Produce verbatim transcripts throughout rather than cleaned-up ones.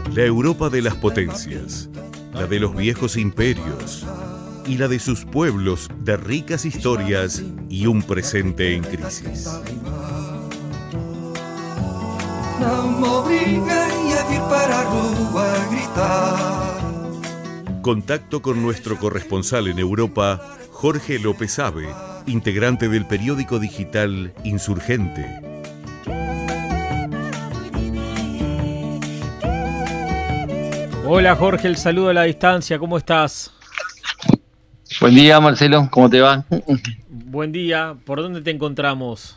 La Europa de las potencias, la de los viejos imperios y la de sus pueblos de ricas historias y un presente en crisis. Contacto con nuestro corresponsal en Europa, Jorge López Abe, integrante del periódico digital Insurgente. Hola Jorge, el saludo a la distancia, ¿cómo estás? Buen día Marcelo, ¿cómo te va? Buen día, ¿por dónde te encontramos?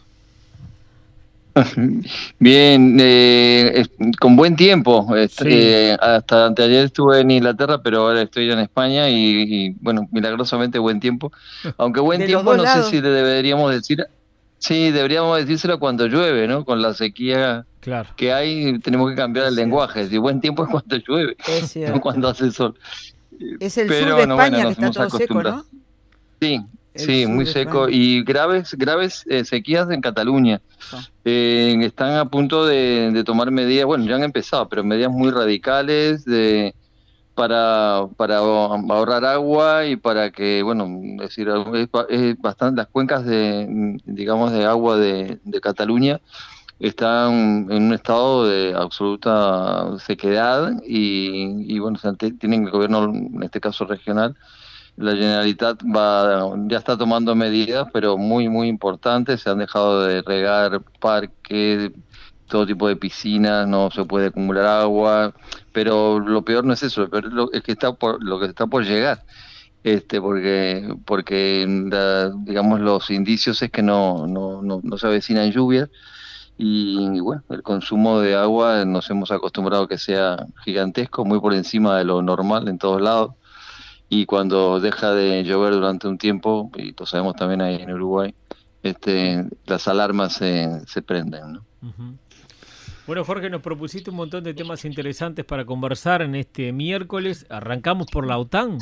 Bien, eh, con buen tiempo. Sí. Eh, hasta anteayer estuve en Inglaterra, pero ahora estoy en España y, y bueno, milagrosamente buen tiempo. Aunque buen De tiempo los no dos sé lados. si le deberíamos decir, sí, deberíamos decírselo cuando llueve, ¿no? Con la sequía Claro. que hay, tenemos que cambiar Es el cierto. lenguaje. Si buen tiempo es cuando llueve, Es no cierto. cuando hace sol. Es el Pero sur de bueno, bueno, España que nos está hemos todo seco, acostumbrado. ¿no? Sí, El sí, sur muy de seco España. y graves, graves eh, sequías en Cataluña. Eso. Eh, están a punto de, de tomar medidas, bueno, ya han empezado, pero medidas muy radicales de para para ahorrar agua y para que, bueno, es decir, es, ba- es bastante las cuencas de, digamos, de agua de, de Cataluña están en un estado de absoluta sequedad y, y bueno, o sea, te- tienen el gobierno, en este caso regional, la Generalitat va, ya está tomando medidas, pero muy, muy importantes. Se han dejado de regar parques, todo tipo de piscinas, no se puede acumular agua. Pero lo peor no es eso, lo peor es lo, es que está por, lo que está por llegar. Este, porque, porque la- digamos, los indicios es que no, no, no, no se avecinan lluvias. Y bueno, el consumo de agua nos hemos acostumbrado a que sea gigantesco, muy por encima de lo normal en todos lados y cuando deja de llover durante un tiempo, y lo sabemos también ahí en Uruguay, este, las alarmas se, se prenden, ¿no? Uh-huh. Bueno Jorge, nos propusiste un montón de temas interesantes para conversar en este miércoles. Arrancamos por la OTAN.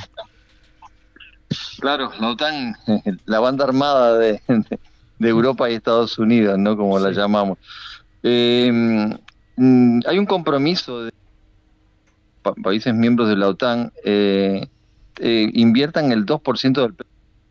Claro, la OTAN, la banda armada de, de Europa y Estados Unidos, ¿no? Como la Sí. llamamos. Eh, mm, hay un compromiso de pa- países miembros de la OTAN, eh, eh, inviertan el dos por ciento del P I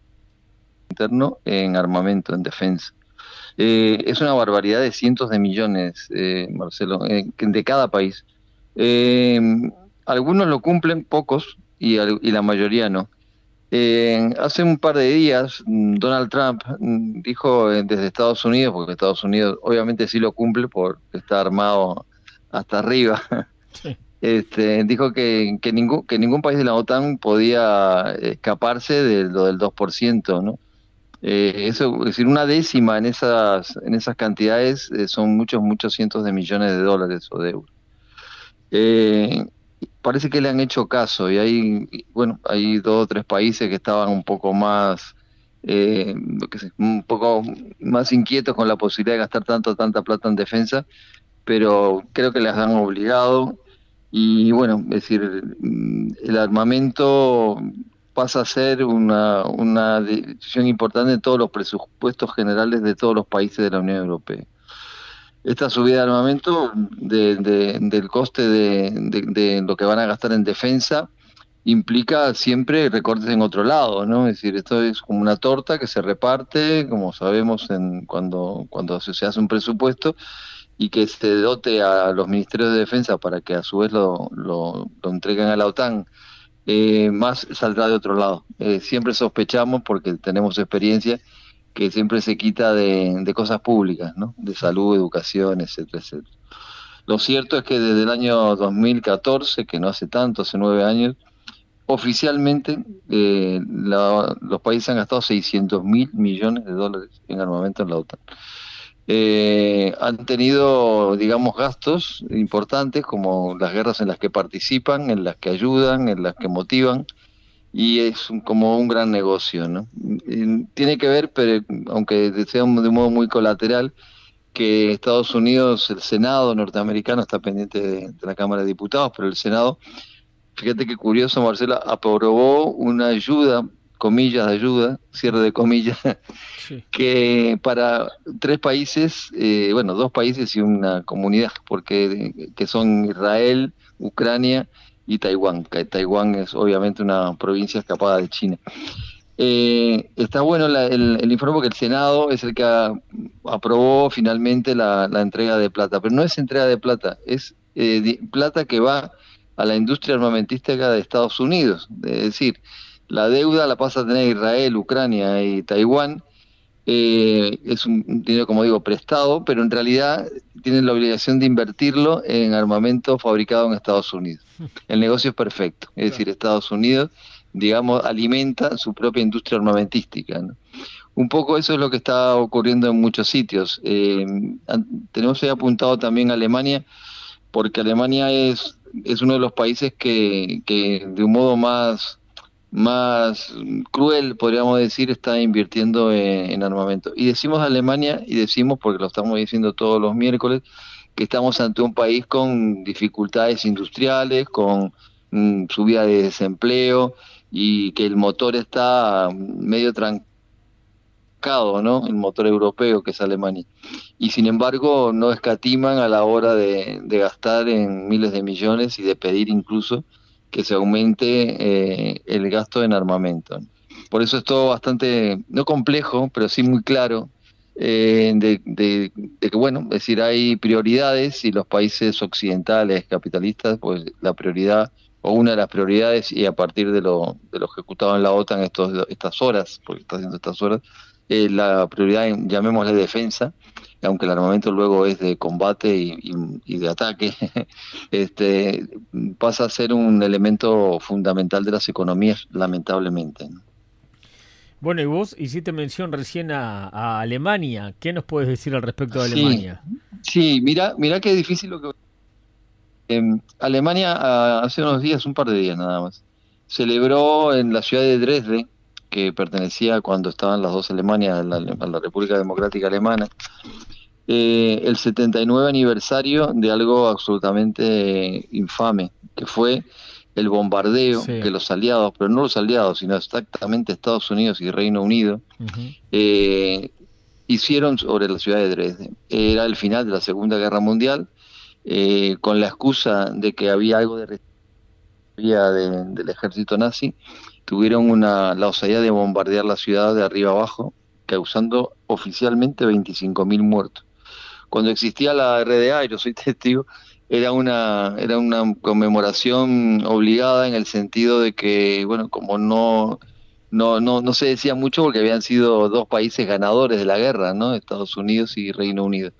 B interno en armamento, en defensa. Eh, es una barbaridad de cientos de millones, eh, Marcelo, eh, que- de cada país. Eh, Algunos lo cumplen, pocos, y, al- y la mayoría no. Eh, hace un par de días, mm, Donald Trump mm, dijo eh, desde Estados Unidos, porque Estados Unidos obviamente sí lo cumple porque está armado hasta arriba, Sí. este, dijo que, que, ningún, que ningún país de la OTAN podía escaparse de lo del dos por ciento, ¿no? Eh, eso, es decir, una décima en esas, en esas cantidades eh, son muchos, muchos cientos de millones de dólares o de euros. Eh, Parece que le han hecho caso y hay, y bueno, hay dos o tres países que estaban un poco más, eh, lo que sé, un poco más inquietos con la posibilidad de gastar tanto, tanta plata en defensa, pero creo que las han obligado y bueno, es decir, mm, el armamento pasa a ser una, una decisión importante en todos los presupuestos generales de todos los países de la Unión Europea. Esta subida de armamento, de, de- del coste de, de- de lo que van a gastar en defensa, implica siempre recortes en otro lado, ¿no? Es decir, esto es como una torta que se reparte, como sabemos en, cuando, cuando se hace un presupuesto, y que se dote a los ministerios de defensa para que a su vez lo, lo, lo entreguen a la OTAN, eh, más saldrá de otro lado. Eh, siempre sospechamos, porque tenemos experiencia, que siempre se quita de, de cosas públicas, ¿no? De salud, educación, etcétera, etcétera. Lo cierto es que desde el año dos mil catorce, que no hace tanto, hace nueve años, oficialmente eh, la- los países han gastado seiscientos mil millones de dólares en armamento en la OTAN. Eh, han tenido, digamos, gastos importantes como las guerras en las que participan, en las que ayudan, en las que motivan, y es un- como un gran negocio, ¿no? Y tiene que ver, pero aunque sea un- de modo muy colateral, que Estados Unidos, el Senado norteamericano está pendiente de, de la Cámara de Diputados, pero el Senado, fíjate qué curioso, Marcela, aprobó una ayuda, comillas de ayuda, cierre de comillas, Sí. que para tres países, eh, bueno, dos países y una comunidad, porque que son Israel, Ucrania y Taiwán, que Taiwán es obviamente una provincia escapada de China. Eh, está bueno la, el, el informe porque el Senado es el que a, aprobó finalmente la, la entrega de plata, pero no es entrega de plata, es eh, di, plata que va a la industria armamentística de Estados Unidos. Es decir, la deuda la pasa a tener Israel, Ucrania y Taiwán. Eh, es un dinero, como digo, prestado, pero en realidad tienen la obligación de invertirlo en armamento fabricado en Estados Unidos. El negocio es perfecto, es decir, Estados Unidos, digamos, alimenta su propia industria armamentística, ¿no? Un poco eso es lo que está ocurriendo en muchos sitios. Eh, tenemos ahí apuntado también a Alemania, porque Alemania es, es uno de los países que, que de un modo más, más cruel, podríamos decir, está invirtiendo en, en armamento. Y decimos Alemania, y decimos, porque lo estamos diciendo todos los miércoles, que estamos ante un país con dificultades industriales, con mm, subida de desempleo, y que el motor está medio trancado, ¿no? El motor europeo, que es Alemania. Y sin embargo no escatiman a la hora de, de gastar en miles de millones y de pedir incluso que se aumente eh, el gasto en armamento. Por eso es todo bastante, no complejo, pero sí muy claro, eh, de, de, de que, bueno, es decir, hay prioridades y los países occidentales capitalistas, pues la prioridad o una de las prioridades, y a partir de lo, de lo ejecutado en la OTAN estos, estas horas, porque está haciendo estas horas, eh, la prioridad, llamémosle defensa, aunque el armamento luego es de combate y, y, y de ataque, este, pasa a ser un elemento fundamental de las economías, lamentablemente, ¿no? Bueno, y vos hiciste mención recién a, a Alemania. ¿Qué nos puedes decir al respecto de Alemania? Sí, sí, mira, mira qué difícil lo que... Eh, Alemania a, hace unos días, un par de días nada más, celebró en la ciudad de Dresde, que pertenecía cuando estaban las dos Alemanias a la, a la República Democrática Alemana, eh, el setenta y nueve aniversario de algo absolutamente infame, que fue el bombardeo sí. que los aliados, pero no los aliados, sino exactamente Estados Unidos y Reino Unido, uh-huh. eh, hicieron sobre la ciudad de Dresde. Era el final de la Segunda Guerra Mundial, eh, con la excusa de que había algo de resistencia de, del ejército nazi, tuvieron una, la osadía de bombardear la ciudad de arriba abajo, causando oficialmente veinticinco mil muertos. Cuando existía la R D A, y yo soy testigo, era una era una conmemoración obligada en el sentido de que, bueno, como no no no no se decía mucho porque habían sido dos países ganadores de la guerra, ¿no? Estados Unidos y Reino Unido.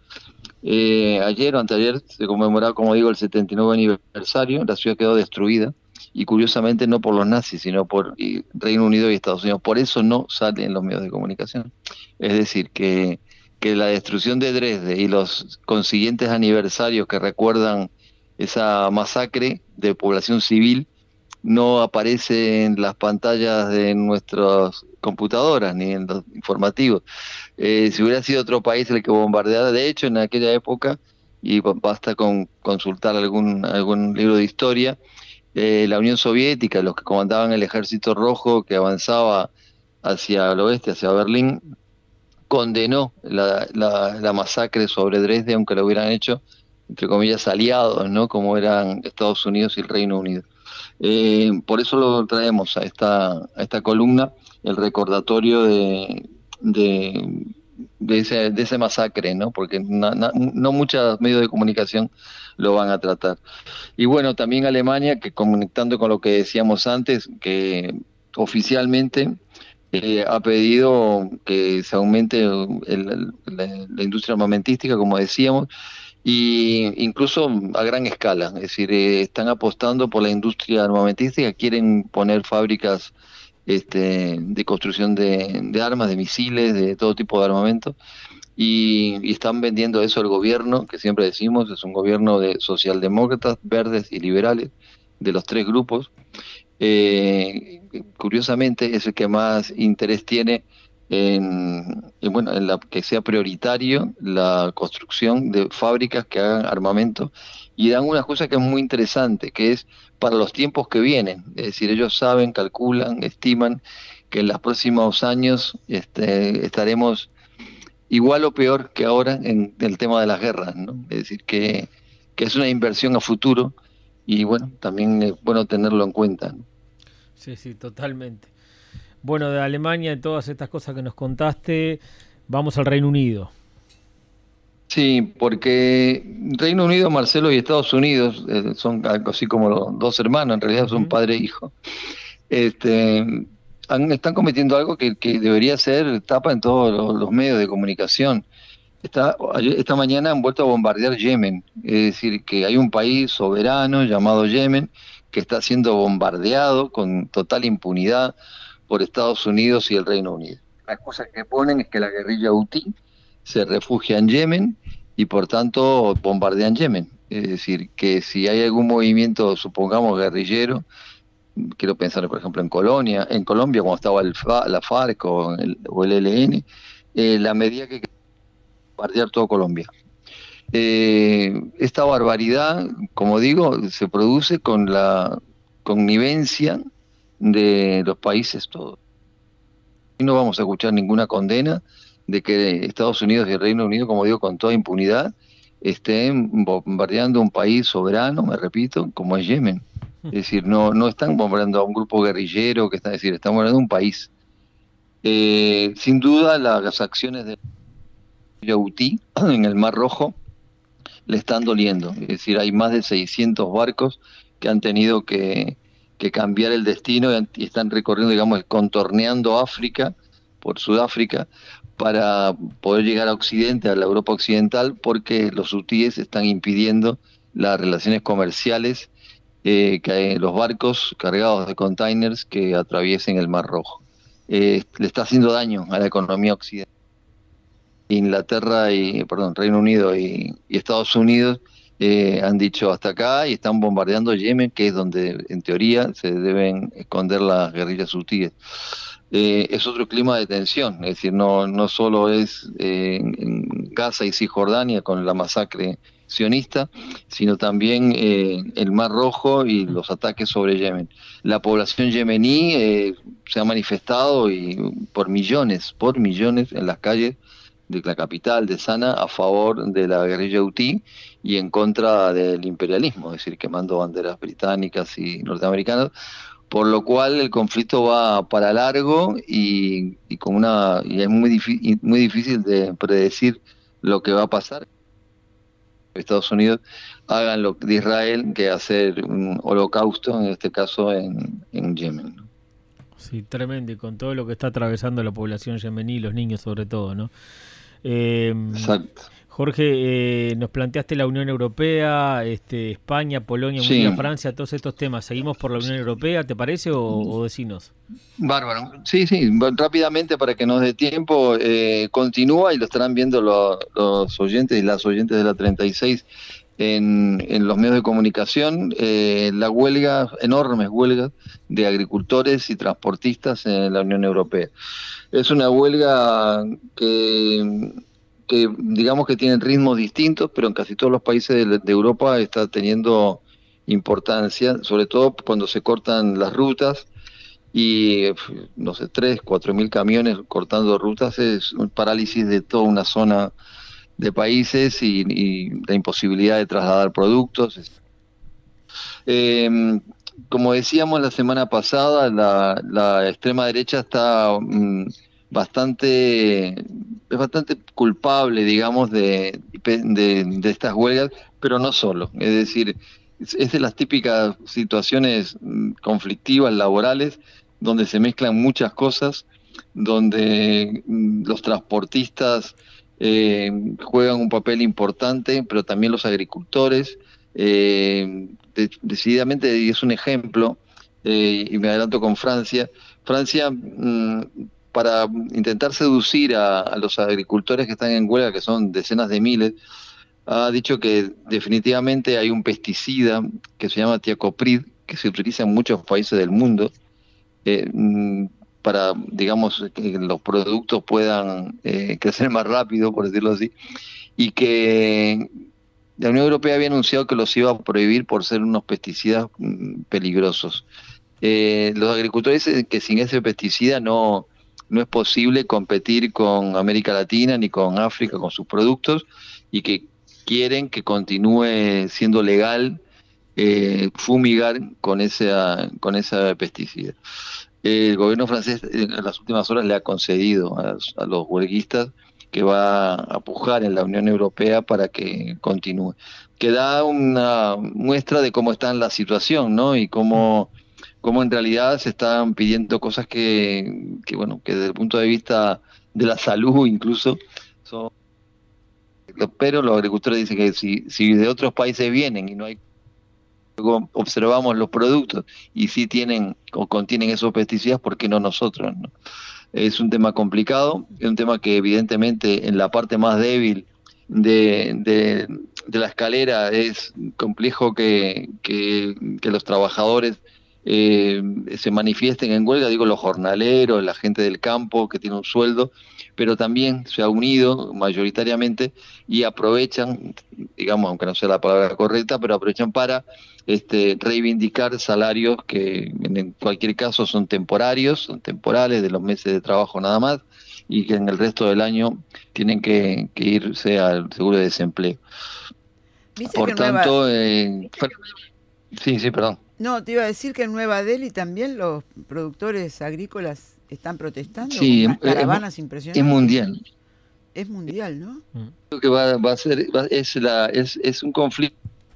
Eh, ayer o anteayer se conmemoraba, como digo, el setenta y nueve aniversario. La ciudad quedó destruida, y curiosamente no por los nazis, sino por Reino Unido y Estados Unidos. Por eso no sale en los medios de comunicación. Es decir, que que la destrucción de Dresde y los consiguientes aniversarios que recuerdan esa masacre de población civil no aparece en las pantallas de nuestras computadoras ni en los informativos. Eh, si hubiera sido otro país el que bombardeara, de hecho en aquella época, y basta con consultar algún, algún libro de historia, eh, la Unión Soviética, los que comandaban el Ejército Rojo que avanzaba hacia el oeste, hacia Berlín, condenó la, la, la masacre sobre Dresde, aunque lo hubieran hecho, entre comillas, aliados, ¿no? Como eran Estados Unidos y el Reino Unido. Eh, por eso lo traemos a esta, a esta columna, el recordatorio de, de, de, ese, de ese masacre, ¿no? Porque na, na, no muchos medios de comunicación lo van a tratar. Y bueno, también Alemania, que conectando con lo que decíamos antes, que oficialmente Eh, ha pedido que se aumente el, la, la industria armamentística, como decíamos, y incluso a gran escala. Es decir, eh, están apostando por la industria armamentística, quieren poner fábricas este, de construcción de, de armas, de misiles, de todo tipo de armamento, y, y están vendiendo eso al gobierno, que siempre decimos es un gobierno de socialdemócratas, verdes y liberales, de los tres grupos. Eh, curiosamente es el que más interés tiene en, en, bueno, en la que sea prioritario la construcción de fábricas que hagan armamento, y dan una cosa que es muy interesante, que es para los tiempos que vienen. Es decir, ellos saben, calculan, estiman que en los próximos años este, estaremos igual o peor que ahora en el tema de las guerras, ¿no? Es decir, que, que es una inversión a futuro, y bueno, también es bueno tenerlo en cuenta, ¿no? Sí, sí, totalmente. Bueno, de Alemania, de todas estas cosas que nos contaste, vamos al Reino Unido. Sí, porque Reino Unido, Marcelo, y Estados Unidos eh, son algo así como los dos hermanos, en realidad son Uh-huh. padre e hijo. Este, han- están cometiendo algo que, que debería ser tapa en todos los, los medios de comunicación. Esta, ayer- esta mañana han vuelto a bombardear Yemen, es decir, que hay un país soberano llamado Yemen que está siendo bombardeado con total impunidad por Estados Unidos y el Reino Unido. Las cosas que ponen es que la guerrilla Houthi se refugia en Yemen y por tanto bombardean Yemen. Es decir, que si hay algún movimiento, supongamos guerrillero, quiero pensar por ejemplo en Colonia, en Colombia cuando estaba el F A, la FARC o el, o el E L N, eh, la medida que bombardear todo Colombia. Eh, esta barbaridad, como digo, se produce con la connivencia de los países todos. Y no vamos a escuchar ninguna condena de que Estados Unidos y el Reino Unido, como digo, con toda impunidad, estén bombardeando un país soberano, me repito, como es Yemen. Es decir, no, no están bombardeando a un grupo guerrillero, que está, es decir, están bombardeando un país. Eh, sin duda, la, las acciones de Houthi en el Mar Rojo le están doliendo. Es decir, hay más de seiscientos barcos que han tenido que, que cambiar el destino y, han, y están recorriendo, digamos, contorneando África, por Sudáfrica, para poder llegar a Occidente, a la Europa occidental, porque los hutíes están impidiendo las relaciones comerciales, eh, que los barcos cargados de containers que atraviesen el Mar Rojo. Eh, le está haciendo daño a la economía occidental. Inglaterra y, perdón, Reino Unido y, y Estados Unidos eh, han dicho hasta acá y están bombardeando Yemen, que es donde en teoría se deben esconder las guerrillas hutíes. Eh, es otro clima de tensión, es decir, no, no solo es eh, en Gaza y Cisjordania con la masacre sionista, sino también eh, el Mar Rojo y los ataques sobre Yemen. La población yemení eh, se ha manifestado y por millones, por millones en las calles de la capital, de Sana, a favor de la guerrilla Houthi y en contra del imperialismo, es decir, quemando banderas británicas y norteamericanas, por lo cual el conflicto va para largo y, y con una y es muy difícil, muy difícil de predecir lo que va a pasar. Estados Unidos hagan lo de Israel, que hacer un holocausto, en este caso en, en Yemen, ¿no? Sí, tremendo, y con todo lo que está atravesando la población yemení, los niños sobre todo, ¿no? Eh, Exacto. Jorge, eh, nos planteaste la Unión Europea, este, España, Polonia, Sí. Hungría, Francia, todos estos temas. ¿Seguimos por la Unión Europea, te parece, o, o decinos? Bárbaro. Sí, sí, rápidamente para que nos dé tiempo, eh, continúa y lo estarán viendo lo, los oyentes y las oyentes de la treinta y seis en, en los medios de comunicación, eh, la huelga, enormes huelgas de agricultores y transportistas en la Unión Europea. Es una huelga que, que digamos que tiene ritmos distintos, pero en casi todos los países de, de Europa está teniendo importancia, sobre todo cuando se cortan las rutas y, no sé, tres, cuatro mil camiones cortando rutas, es un parálisis de toda una zona de países y, y la imposibilidad de trasladar productos. Eh, como decíamos la semana pasada, la, la extrema derecha está mm, bastante, es bastante culpable, digamos, de, de, de estas huelgas, pero no solo. Es decir, es, es de las típicas situaciones mm, conflictivas laborales donde se mezclan muchas cosas, donde mm, los transportistas eh, juegan un papel importante, pero también los agricultores. Eh, de, decididamente, y es un ejemplo, eh, y me adelanto con Francia. Francia, mmm, para intentar seducir a, a los agricultores que están en huelga, que son decenas de miles, ha dicho que definitivamente hay un pesticida que se llama tiacoprid, que se utiliza en muchos países del mundo, eh, mmm, para, digamos, que los productos puedan eh, crecer más rápido, por decirlo así, y que la Unión Europea había anunciado que los iba a prohibir por ser unos pesticidas mm, peligrosos. Eh, los agricultores dicen que sin ese pesticida no, no es posible competir con América Latina ni con África con sus productos y que quieren que continúe siendo legal eh, fumigar con esa, con esa pesticida. El gobierno francés en las últimas horas le ha concedido a, a los huelguistas que va a pujar en la Unión Europea para que continúe. Que da una muestra de cómo está la situación, ¿no? Y cómo, cómo en realidad se están pidiendo cosas que, que, bueno, que desde el punto de vista de la salud incluso son... Pero los agricultores dicen que si, si de otros países vienen y no hay... Luego observamos los productos y si tienen o contienen esos pesticidas, ¿por qué no nosotros, no? Es un tema complicado, es un tema que evidentemente en la parte más débil de, de, de la escalera es complejo que, que, que los trabajadores eh, se manifiesten en huelga, digo los jornaleros, la gente del campo que tiene un sueldo, pero también se ha unido mayoritariamente y aprovechan, digamos, aunque no sea la palabra correcta, pero aprovechan para este, reivindicar salarios que en cualquier caso son temporarios, son temporales, de los meses de trabajo nada más, y que en el resto del año tienen que, que irse al seguro de desempleo. Por tanto, Nueva... eh, sí, sí, perdón. No, te iba a decir que en Nueva Delhi también los productores agrícolas están protestando, sí, con unas caravanas es, impresionantes. Es mundial. Es mundial, ¿no? Creo que va, va a ser, va, es, la, es, es un conflicto.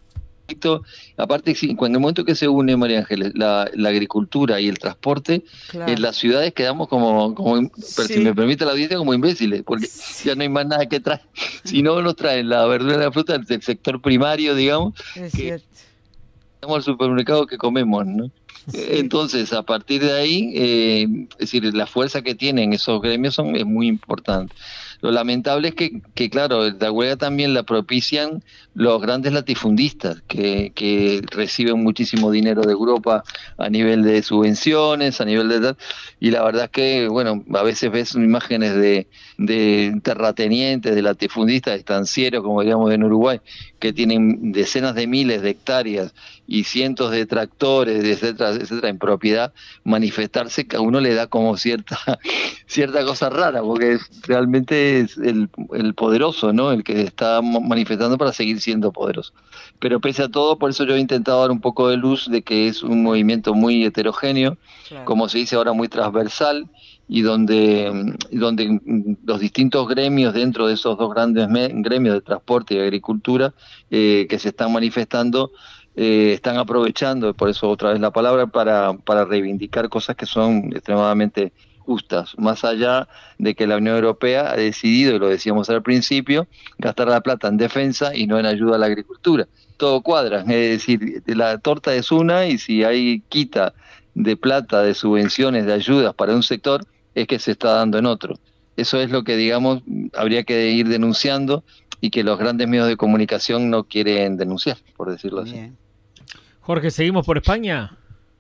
Aparte, cuando en el momento que se une, María Ángeles, la, la agricultura y el transporte, claro, en las ciudades quedamos como, como sí, si me permite la audiencia, como imbéciles, porque sí, ya no hay más nada que traer. Si no nos traen la verdura y la fruta del sector primario, digamos, es que cierto. Vamos al supermercado que comemos, ¿no? Sí. Entonces, a partir de ahí, eh, es decir, la fuerza que tienen esos gremios son, es muy importante. Lo lamentable es que, que, claro, la huelga también la propician los grandes latifundistas, que, que reciben muchísimo dinero de Europa a nivel de subvenciones, a nivel de... Y la verdad es que, bueno, a veces ves imágenes de, de terratenientes, de latifundistas, estancieros, como diríamos en Uruguay, que tienen decenas de miles de hectáreas y cientos de tractores, etcétera, etcétera, en propiedad, manifestarse, que a uno le da como cierta cierta cosa rara, porque es, realmente es el, el poderoso, ¿no? El que está manifestando para seguir siendo poderoso. Pero pese a todo, por eso yo he intentado dar un poco de luz de que es un movimiento muy heterogéneo, claro, como se dice ahora, muy transversal, y donde, donde los distintos gremios dentro de esos dos grandes gremios de transporte y agricultura eh, que se están manifestando, eh, están aprovechando, por eso otra vez la palabra, para, para reivindicar cosas que son extremadamente justas, más allá de que la Unión Europea ha decidido, y lo decíamos al principio, gastar la plata en defensa y no en ayuda a la agricultura. Todo cuadra, es decir, la torta es una, y si hay quita de plata, de subvenciones, de ayudas para un sector, es que se está dando en otro. Eso es lo que, digamos, habría que ir denunciando y que los grandes medios de comunicación no quieren denunciar, por decirlo Bien. así. Jorge, ¿seguimos por España?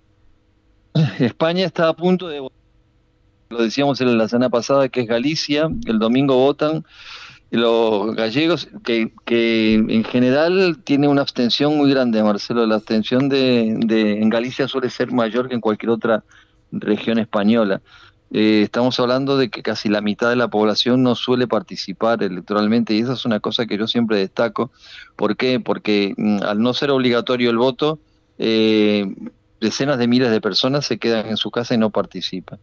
España está a punto de... Lo decíamos en la semana pasada, que es Galicia. El domingo votan los gallegos, que, que en general tiene una abstención muy grande, Marcelo. La abstención de, de en Galicia suele ser mayor que en cualquier otra región española. Eh, estamos hablando de que casi la mitad de la población no suele participar electoralmente, y esa es una cosa que yo siempre destaco. ¿Por qué? Porque mm, al no ser obligatorio el voto, eh, decenas de miles de personas se quedan en su casa y no participan.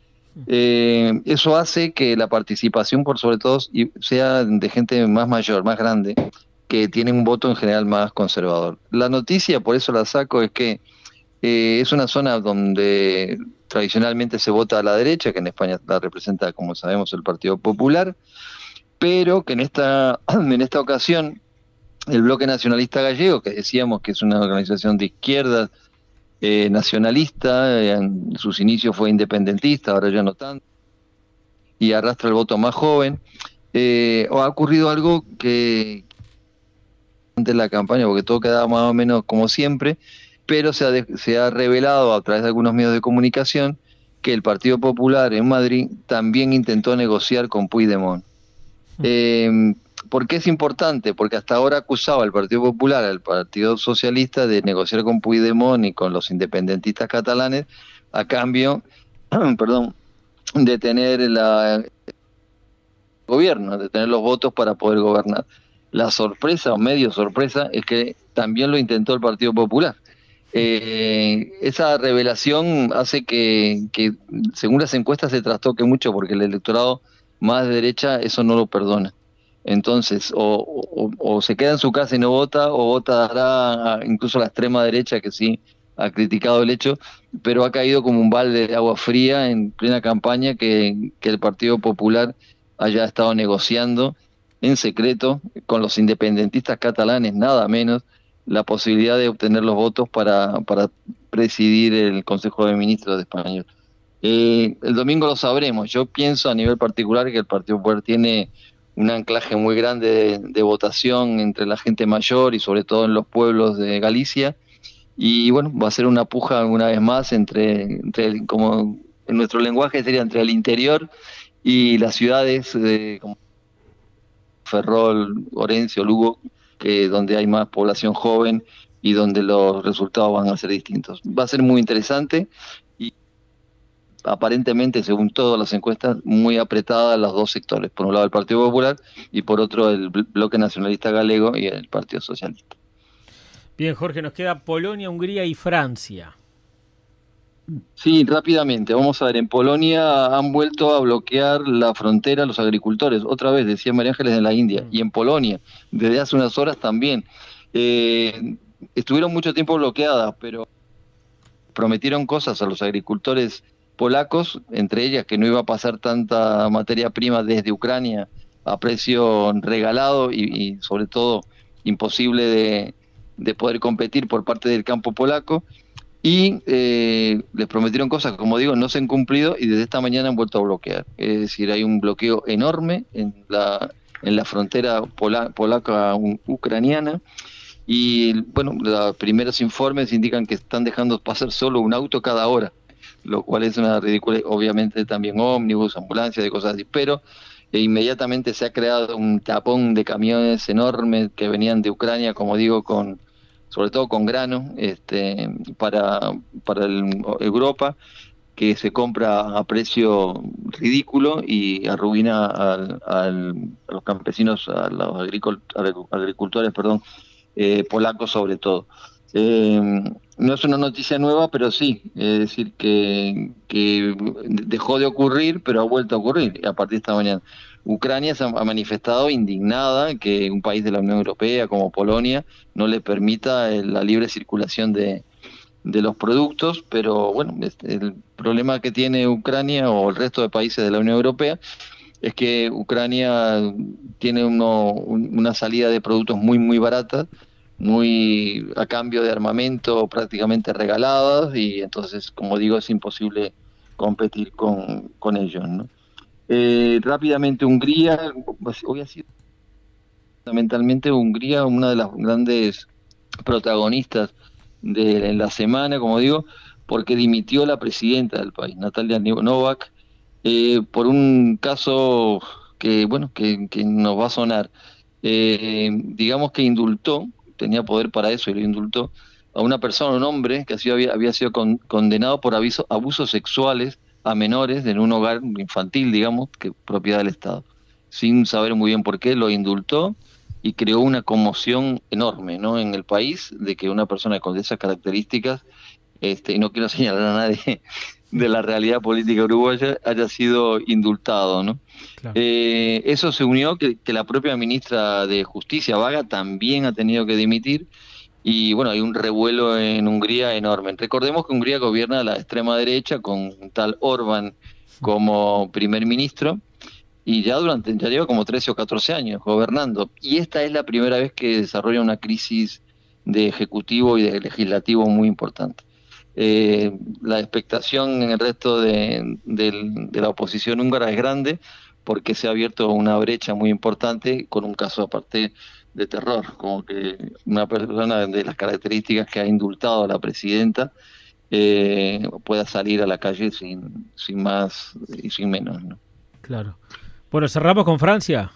Eh, eso hace que la participación, por sobre todo, sea de gente más mayor, más grande, que tiene un voto en general más conservador. La noticia, por eso la saco, es que eh, es una zona donde tradicionalmente se vota a la derecha, que en España la representa, como sabemos, el Partido Popular, pero que en esta, en esta ocasión el Bloque Nacionalista Gallego, que decíamos que es una organización de izquierda, Eh, nacionalista, eh, en sus inicios fue independentista, ahora ya no tanto, y arrastra el voto más joven, eh, ha ocurrido algo que antes de la campaña, porque todo quedaba más o menos como siempre, pero se ha, de, se ha revelado a través de algunos medios de comunicación que el Partido Popular en Madrid también intentó negociar con Puigdemont. Eh, ¿Por qué es importante? Porque hasta ahora acusaba al Partido Popular, al Partido Socialista, de negociar con Puigdemont y con los independentistas catalanes a cambio, perdón, de tener la, el gobierno, de tener los votos para poder gobernar. La sorpresa, o medio sorpresa, es que también lo intentó el Partido Popular. Eh, esa revelación hace que, que, según las encuestas, se trastoque mucho, porque el electorado más de derecha eso no lo perdona. Entonces, o, o, o se queda en su casa y no vota, o votará a, incluso a la extrema derecha, que sí ha criticado el hecho, pero ha caído como un balde de agua fría en plena campaña que, que el Partido Popular haya estado negociando en secreto con los independentistas catalanes, nada menos, la posibilidad de obtener los votos para, para presidir el Consejo de Ministros de Español. Eh, el domingo lo sabremos. Yo pienso a nivel particular que el Partido Popular tiene un anclaje muy grande de, de votación entre la gente mayor y sobre todo en los pueblos de Galicia, y bueno, va a ser una puja una vez más entre, entre el, como en nuestro lenguaje sería entre el interior y las ciudades de, como Ferrol, Orense, Lugo, que donde hay más población joven y donde los resultados van a ser distintos. Va a ser muy interesante y aparentemente, según todas las encuestas, muy apretada los dos sectores. Por un lado el Partido Popular y por otro el Bloque Nacionalista Galego y el Partido Socialista. Bien, Jorge, nos queda Polonia, Hungría y Francia. Sí, rápidamente. Vamos a ver, en Polonia han vuelto a bloquear la frontera los agricultores. Otra vez, decía María Ángeles, en la India. Y en Polonia, desde hace unas horas también. Eh, estuvieron mucho tiempo bloqueadas, pero prometieron cosas a los agricultores polacos, entre ellas que no iba a pasar tanta materia prima desde Ucrania a precio regalado y, y sobre todo imposible de, de poder competir por parte del campo polaco. Y eh, les prometieron cosas que, como digo, no se han cumplido y desde esta mañana han vuelto a bloquear. Es decir, hay un bloqueo enorme en la, en la frontera pola, polaca-ucraniana y, bueno, los primeros informes indican que están dejando pasar solo un auto cada hora, lo cual es una ridícula, obviamente también ómnibus, ambulancias, de cosas así, pero eh, inmediatamente se ha creado un tapón de camiones enormes que venían de Ucrania, como digo, con sobre todo con grano, este, para, para el, Europa, que se compra a precio ridículo y arruina al, al, a los campesinos, a los agricul, agricultores perdón, eh, polacos sobre todo. Eh, no es una noticia nueva, pero sí, es decir, que, que dejó de ocurrir, pero ha vuelto a ocurrir a partir de esta mañana. Ucrania se ha manifestado indignada que un país de la Unión Europea como Polonia no le permita la libre circulación de, de los productos, pero bueno, el problema que tiene Ucrania o el resto de países de la Unión Europea es que Ucrania tiene uno, una salida de productos muy muy baratas, muy a cambio de armamento prácticamente regaladas, y entonces, como digo, es imposible competir con, con ellos, ¿no? Eh, rápidamente, Hungría, hoy ha sido fundamentalmente Hungría una de las grandes protagonistas de la semana, como digo, porque dimitió la presidenta del país, Natalia Novak, eh, por un caso que, bueno, que, que nos va a sonar. Eh, digamos que indultó, tenía poder para eso y lo indultó, a una persona, un hombre, que así había, había sido con, condenado por aviso, abusos sexuales a menores en un hogar infantil, digamos, que propiedad del Estado. Sin saber muy bien por qué, lo indultó y creó una conmoción enorme, ¿no?, en el país, de que una persona con esas características, este, y no quiero señalar a nadie de la realidad política uruguaya, haya sido indultado, ¿no? Claro. Eh, eso se unió que, que la propia ministra de Justicia, Vaga, también ha tenido que dimitir. Y bueno, hay un revuelo en Hungría enorme. Recordemos que Hungría gobierna a la extrema derecha con un tal Orbán como primer ministro y ya durante ya lleva como trece o catorce años gobernando. Y esta es la primera vez que desarrolla una crisis de ejecutivo y de legislativo muy importante. Eh, la expectación en el resto de, de, de la oposición húngara es grande porque se ha abierto una brecha muy importante con un caso aparte de terror, como que una persona de las características que ha indultado a la presidenta eh, pueda salir a la calle sin, sin más y sin menos, ¿no? Claro. Bueno, cerramos con Francia.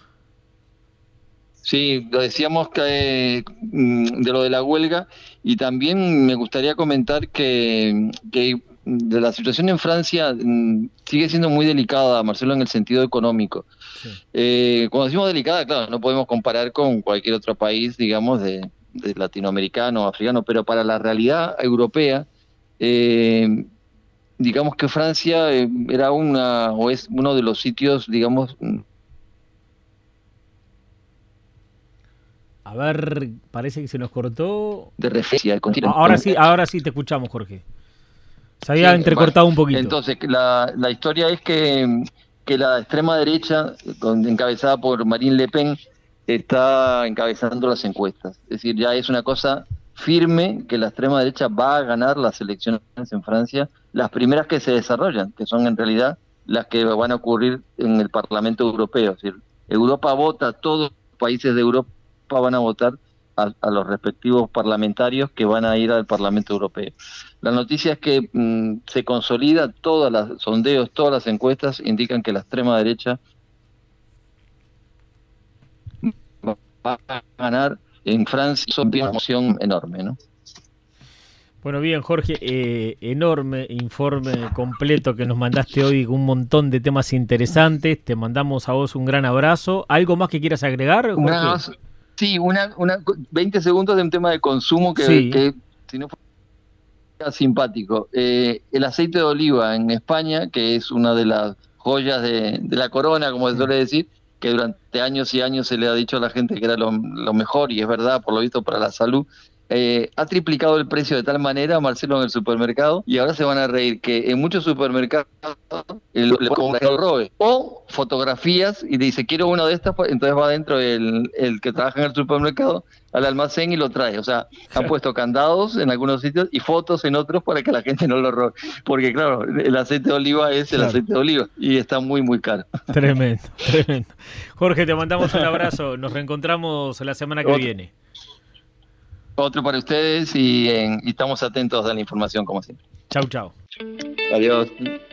Sí, lo decíamos que eh, de lo de la huelga, y también me gustaría comentar que, que de la situación en Francia mm, sigue siendo muy delicada, Marcelo, en el sentido económico. Sí. Eh, cuando decimos delicada, claro, no podemos comparar con cualquier otro país, digamos, de, de latinoamericano o africano, pero para la realidad europea, eh, digamos que Francia eh, era una o es uno de los sitios, digamos, A ver, parece que se nos cortó. de referencia del continente. Ahora sí, ahora sí te escuchamos, Jorge. Se había Sí, entrecortado bueno, un poquito. Entonces, la, la historia es que, que la extrema derecha, con- encabezada por Marine Le Pen, está encabezando las encuestas. Es decir, ya es una cosa firme que la extrema derecha va a ganar las elecciones en Francia, las primeras que se desarrollan, que son en realidad las que van a ocurrir en el Parlamento Europeo. Es decir, Europa vota, todos los países de Europa van a votar a, a los respectivos parlamentarios que van a ir al Parlamento Europeo. La noticia es que mmm, se consolida, todos los sondeos, todas las encuestas indican que la extrema derecha va a ganar en Francia. Eso es una emoción enorme, ¿no? Bueno, bien, Jorge, eh, enorme informe completo que nos mandaste hoy, un montón de temas interesantes. Te mandamos a vos un gran abrazo. ¿Algo más que quieras agregar, Jorge? Un gran abrazo. Sí, una, una, veinte segundos de un tema de consumo que, Sí. que si no fuera simpático. Eh, el aceite de oliva en España, que es una de las joyas de, de la corona, como se suele decir, que durante años y años se le ha dicho a la gente que era lo, lo mejor, y es verdad, por lo visto, para la salud. Eh, ha triplicado el precio de tal manera, Marcelo, en el supermercado, y ahora se van a reír que en muchos supermercados eh, le ponen el robe o fotografías y dice quiero una de estas, pues, entonces va adentro el, el que trabaja en el supermercado al almacén y lo trae. O sea, han puesto candados en algunos sitios y fotos en otros para que la gente no lo robe, porque claro, el aceite de oliva es el Claro. aceite de oliva y está muy muy caro. Tremendo, tremendo. Jorge, te mandamos un abrazo. Nos reencontramos la semana que Otro. viene. Otro para ustedes y, en, y estamos atentos a la información como siempre. Chau, chau. Adiós.